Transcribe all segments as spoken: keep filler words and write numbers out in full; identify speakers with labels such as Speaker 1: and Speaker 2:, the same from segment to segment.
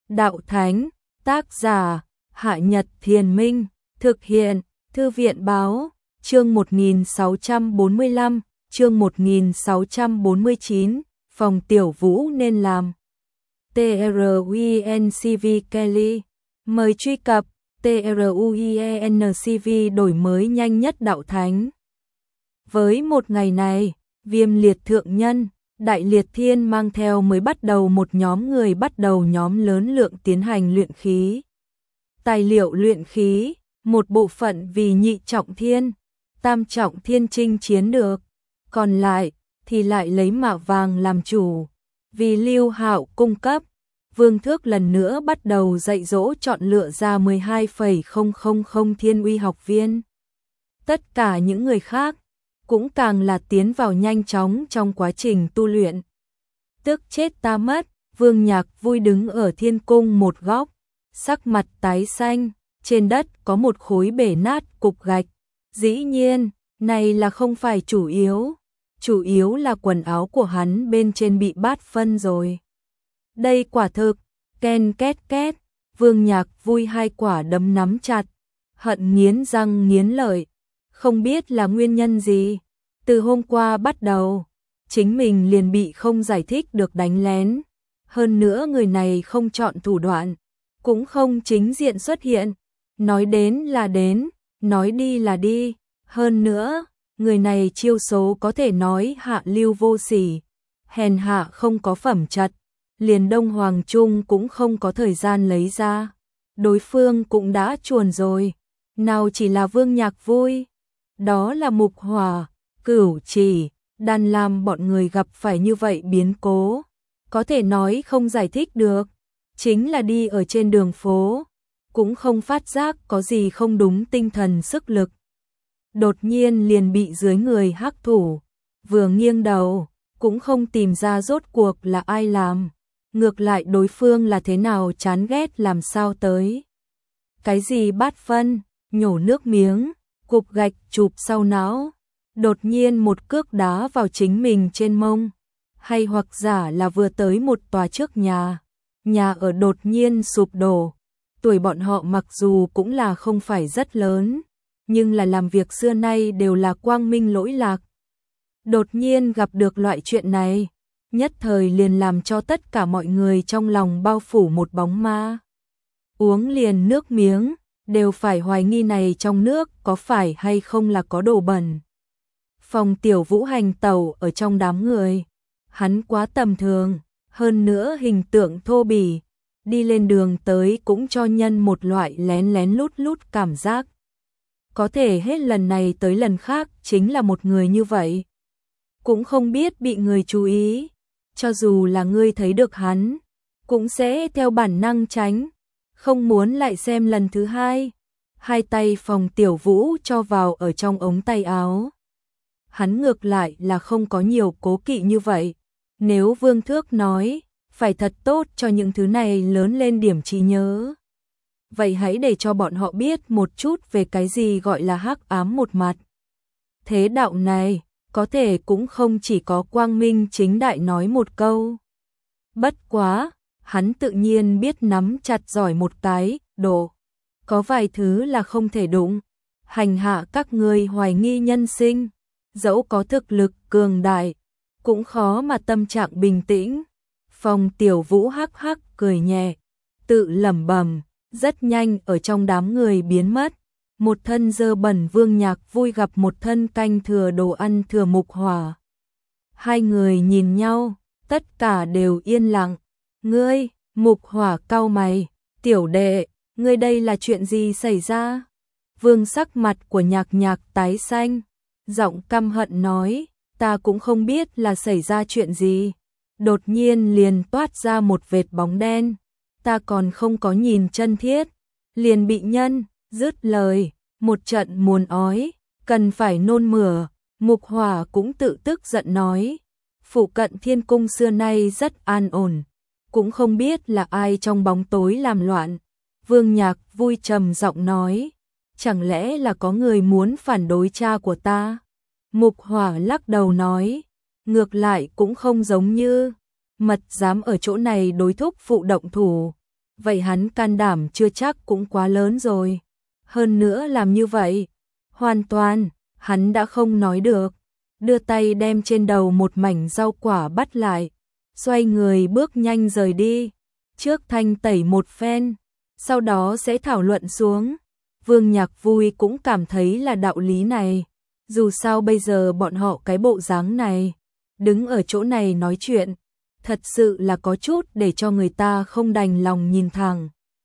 Speaker 1: Đạo Thánh, tác giả, Hạ Nhật Thiền Minh, thực hiện, Thư viện Báo, chương một nghìn sáu trăm bốn mươi lăm, chương một nghìn sáu trăm bốn mươi chín, phòng Tiểu Vũ nên làm. truencv Kelly, mời truy cập, truencv đổi mới nhanh nhất Đạo Thánh. Với một ngày này, Viêm Liệt Thượng Nhân, Đại Liệt Thiên mang theo mới bắt đầu một nhóm người bắt đầu nhóm lớn lượng tiến hành luyện khí. Tài liệu luyện khí, một bộ phận vì nhị trọng thiên, tam trọng thiên chinh chiến được, còn lại thì lại lấy mạ vàng làm chủ. Vì Lưu Hạo cung cấp, Vương Thước lần nữa bắt đầu dạy dỗ chọn lựa ra mười hai phẩy không không không thiên uy học viên. Tất cả những người khác cũng càng là tiến vào nhanh chóng trong quá trình tu luyện. Tức chết ta mất, Vương Nhạc vui đứng ở thiên cung một góc, sắc mặt tái xanh, trên đất có một khối bể nát cục gạch. Dĩ nhiên, này là không phải chủ yếu, chủ yếu là quần áo của hắn bên trên bị bát phân rồi. Đây quả thực, ken két két, Vương Nhạc vui hai quả đấm nắm chặt, hận nghiến răng nghiến lợi. Không biết là nguyên nhân gì, từ hôm qua bắt đầu, chính mình liền bị không giải thích được đánh lén. Hơn nữa người này không chọn thủ đoạn, cũng không chính diện xuất hiện, nói đến là đến, nói đi là đi. Hơn nữa, người này chiêu số có thể nói hạ lưu vô sỉ, hèn hạ không có phẩm chất, liền Đông Hoàng Trung cũng không có thời gian lấy ra. Đối phương cũng đã chuồn rồi, nào chỉ là Vương Nhạc vui. Đó là Mục Hỏa, Cửu Chỉ, Đan Lam bọn người gặp phải như vậy biến cố, có thể nói không giải thích được, chính là đi ở trên đường phố, cũng không phát giác có gì không đúng tinh thần sức lực. Đột nhiên liền bị dưới người hắc thủ, vừa nghiêng đầu, cũng không tìm ra rốt cuộc là ai làm, ngược lại đối phương là thế nào chán ghét làm sao tới. Cái gì bát phân, nhổ nước miếng, cục gạch chụp sau não, đột nhiên một cước đá vào chính mình trên mông, hay hoặc giả là vừa tới một tòa trước nhà, nhà ở đột nhiên sụp đổ. Tuổi bọn họ mặc dù cũng là không phải rất lớn, nhưng là làm việc xưa nay đều là quang minh lỗi lạc. Đột nhiên gặp được loại chuyện này, nhất thời liền làm cho tất cả mọi người trong lòng bao phủ một bóng ma. Uống liền nước miếng, đều phải hoài nghi này trong nước có phải hay không là có đồ bẩn. Phòng Tiểu Vũ hành tẩu ở trong đám người, hắn quá tầm thường, hơn nữa hình tượng thô bỉ, đi lên đường tới cũng cho nhân một loại lén lén lút lút cảm giác. Có thể hết lần này tới lần khác chính là một người như vậy, cũng không biết bị người chú ý, cho dù là ngươi thấy được hắn, cũng sẽ theo bản năng tránh, không muốn lại xem lần thứ hai. Hai tay Phòng Tiểu Vũ cho vào ở trong ống tay áo. Hắn ngược lại là không có nhiều cố kỵ như vậy. Nếu Vương Thước nói, phải thật tốt cho những thứ này lớn lên điểm trí nhớ. Vậy hãy để cho bọn họ biết một chút về cái gì gọi là hắc ám một mặt. Thế đạo này, có thể cũng không chỉ có quang minh chính đại nói một câu. Bất quá, hắn tự nhiên biết nắm chặt giỏi một cái, độ. Có vài thứ là không thể đụng, hành hạ các ngươi hoài nghi nhân sinh, dẫu có thực lực cường đại, cũng khó mà tâm trạng bình tĩnh. Phòng Tiểu Vũ hắc hắc cười nhẹ, tự lẩm bẩm, rất nhanh ở trong đám người biến mất. Một thân dơ bẩn Vương Nhạc vui gặp một thân canh thừa đồ ăn thừa Mục Hỏa. Hai người nhìn nhau, tất cả đều yên lặng. Ngươi, Mục Hỏa cau mày, tiểu đệ, ngươi đây là chuyện gì xảy ra? Vương sắc mặt của Nhạc Nhạc tái xanh, giọng căm hận nói, ta cũng không biết là xảy ra chuyện gì. Đột nhiên liền toát ra một vệt bóng đen, ta còn không có nhìn chân thiết, liền bị nhân, dứt lời, một trận muôn ói, cần phải nôn mửa. Mục Hỏa cũng tự tức giận nói, phụ cận thiên cung xưa nay rất an ổn, cũng không biết là ai trong bóng tối làm loạn. Vương Nhạc vui trầm giọng nói, chẳng lẽ là có người muốn phản đối cha của ta? Mục Hỏa lắc đầu nói, ngược lại cũng không giống như, mật dám ở chỗ này đối thúc phụ động thủ. vậy hắn can đảm chưa chắc cũng quá lớn rồi. Hơn nữa làm như vậy, hoàn toàn, hắn đã không nói được, đưa tay đem trên đầu một mảnh rau quả bắt lại, xoay người bước nhanh rời đi, trước thanh tẩy một phen, sau đó sẽ thảo luận xuống. Vương Nhạc Vui cũng cảm thấy là đạo lý này, dù sao bây giờ bọn họ cái bộ dáng này, đứng ở chỗ này nói chuyện, thật sự là có chút để cho người ta không đành lòng nhìn thẳng.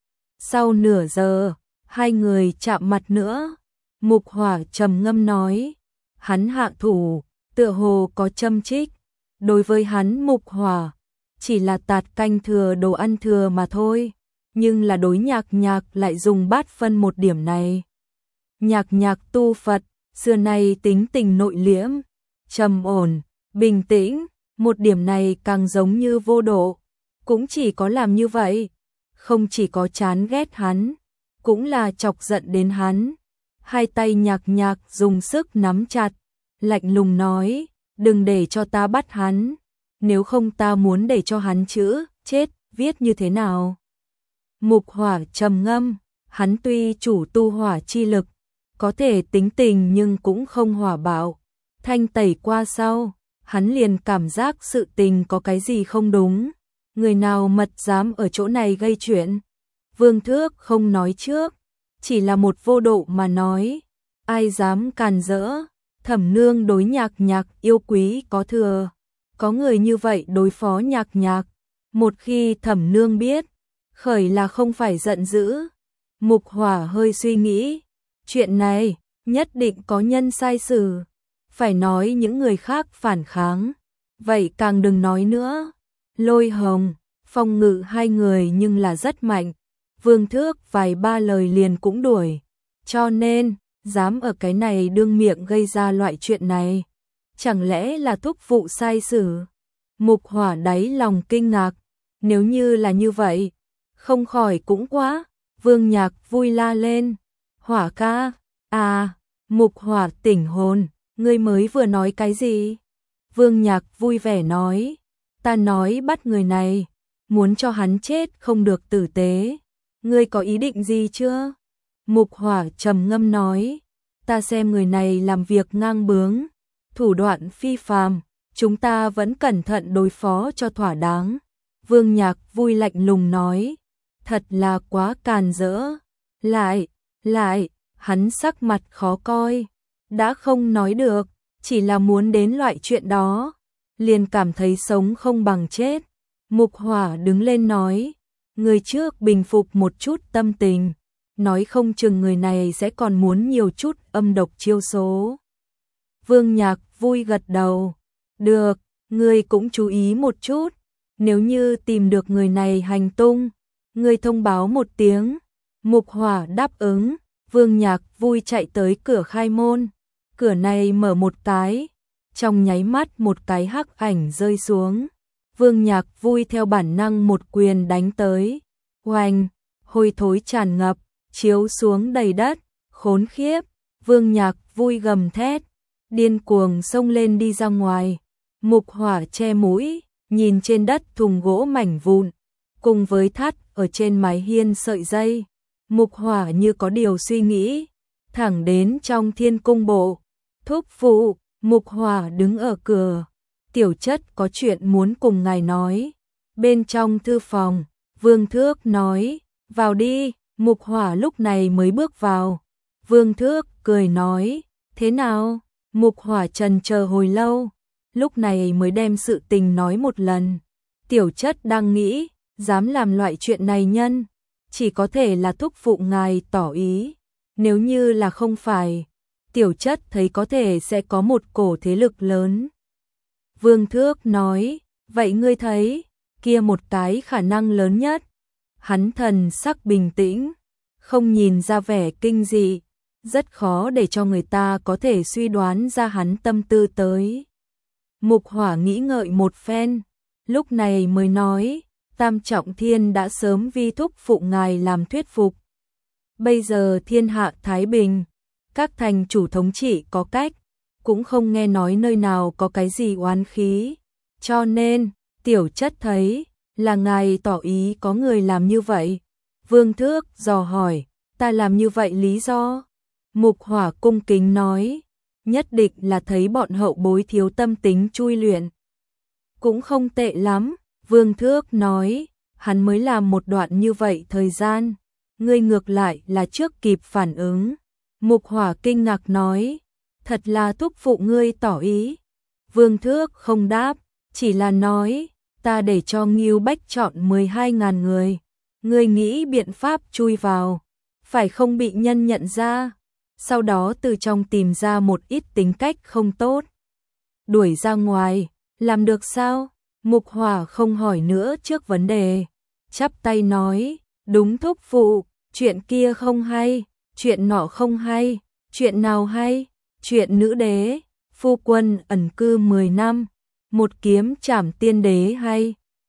Speaker 1: Sau nửa giờ, hai người chạm mặt nữa, Mục Hỏa trầm ngâm nói, hắn hạ thủ, tựa hồ có châm chích, đối với hắn Mục Hỏa, chỉ là tạt canh thừa đồ ăn thừa mà thôi, nhưng là đối Nhạc Nhạc lại dùng bát phân một điểm này. Nhạc Nhạc tu Phật, xưa nay tính tình nội liễm, trầm ổn, bình tĩnh, một điểm này càng giống như vô độ, cũng chỉ có làm như vậy, không chỉ có chán ghét hắn, cũng là chọc giận đến hắn. Hai tay Nhạc Nhạc dùng sức nắm chặt, lạnh lùng nói, đừng để cho ta bắt hắn, nếu không ta muốn để cho hắn chữ chết viết như thế nào. Mục Hỏa trầm ngâm, hắn tuy chủ tu hỏa chi lực, có thể tính tình nhưng cũng không hỏa bạo. Thanh tẩy qua sau, hắn liền cảm giác sự tình có cái gì không đúng. Người nào mật dám ở chỗ này gây chuyện? Vương Thước không nói trước, chỉ là một vô độ mà nói. Ai dám càn rỡ? Thẩm Nương đối Nhạc Nhạc yêu quý có thừa. Có người như vậy đối phó Nhạc Nhạc. Một khi Thẩm Nương biết, khởi là không phải giận dữ. Mục Hỏa hơi suy nghĩ. Chuyện này, nhất định có nhân sai xử. Phải nói những người khác phản kháng. Vậy càng đừng nói nữa. Lôi Hồng, Phong Ngự hai người nhưng là rất mạnh. Vương Thước vài ba lời liền cũng đuổi. Cho nên, dám ở cái này đương miệng gây ra loại chuyện này. Chẳng lẽ là thúc vụ sai xử? Mục Hỏa đáy lòng kinh ngạc. Nếu như là như vậy, không khỏi cũng quá. Vương Nhạc Vui la lên. Hỏa ca, à, Mục Hỏa tỉnh hồn, ngươi mới vừa nói cái gì? Vương Nhạc vui vẻ nói, ta nói bắt người này, muốn cho hắn chết không được tử tế. Ngươi có ý định gì chưa? Mục Hỏa trầm ngâm nói, ta xem người này làm việc ngang bướng, thủ đoạn phi phàm, chúng ta vẫn cẩn thận đối phó cho thỏa đáng. Vương Nhạc Vui lạnh lùng nói, thật là quá càn rỡ. Lại, lại, hắn sắc mặt khó coi, đã không nói được, chỉ là muốn đến loại chuyện đó, liền cảm thấy sống không bằng chết. Mục Hỏa đứng lên nói, người trước bình phục một chút tâm tình, nói không chừng người này sẽ còn muốn nhiều chút âm độc chiêu số. Vương Nhạc Vui gật đầu, được, ngươi cũng chú ý một chút, nếu như tìm được người này hành tung, ngươi thông báo một tiếng. Mục Hỏa đáp ứng, Vương Nhạc Vui chạy tới cửa khai môn, cửa này mở một cái, trong nháy mắt một cái hắc ảnh rơi xuống. Vương Nhạc Vui theo bản năng một quyền đánh tới, oanh, hôi thối tràn ngập, chiếu xuống đầy đất, khốn khiếp. Vương Nhạc Vui gầm thét, điên cuồng xông lên đi ra ngoài. Mục Hỏa che mũi, nhìn trên đất thùng gỗ mảnh vụn, cùng với thắt ở trên mái hiên sợi dây. Mục Hỏa như có điều suy nghĩ, thẳng đến trong Thiên Cung bộ. Thúc phụ, Mục Hỏa đứng ở cửa, tiểu chất có chuyện muốn cùng ngài nói. Bên trong thư phòng, Vương Thước nói, vào đi. Mục Hỏa lúc này mới bước vào. Vương Thước cười nói, thế nào? Mục Hỏa trần chờ hồi lâu, lúc này mới đem sự tình nói một lần. Tiểu chất đang nghĩ, dám làm loại chuyện này nhân, chỉ có thể là thúc phụ ngài tỏ ý. Nếu như là không phải, tiểu chất thấy có thể sẽ có một cổ thế lực lớn. Vương Thước nói, vậy ngươi thấy, kia một cái khả năng lớn nhất. Hắn thần sắc bình tĩnh, không nhìn ra vẻ kinh dị, rất khó để cho người ta có thể suy đoán ra hắn tâm tư tới. Mục Hỏa nghĩ ngợi một phen, lúc này mới nói, Tam Trọng Thiên đã sớm vi thúc phụ ngài làm thuyết phục. Bây giờ thiên hạ thái bình, các thành chủ thống trị có cách, cũng không nghe nói nơi nào có cái gì oán khí. Cho nên, tiểu chất thấy, là ngài tỏ ý có người làm như vậy, Vương Thước dò hỏi, ta làm như vậy lý do? Mục Hỏa cung kính nói, nhất định là thấy bọn hậu bối thiếu tâm tính chui luyện. Cũng không tệ lắm, Vương Thước nói, hắn mới làm một đoạn như vậy thời gian, ngươi ngược lại là trước kịp phản ứng. Mục Hỏa kinh ngạc nói, thật là thúc phụ ngươi tỏ ý. Vương Thước không đáp, chỉ là nói, ta để cho Ngưu Bách chọn mười hai ngàn người, ngươi nghĩ biện pháp chui vào, phải không bị nhân nhận ra, sau đó từ trong tìm ra một ít tính cách không tốt, đuổi ra ngoài, làm được sao? Mục Hỏa không hỏi nữa trước vấn đề, chắp tay nói, đúng thúc phụ, chuyện kia không hay, chuyện nọ không hay, chuyện nào hay, chuyện nữ đế, phu quân ẩn cư mười năm, một kiếm trảm tiên đế hay.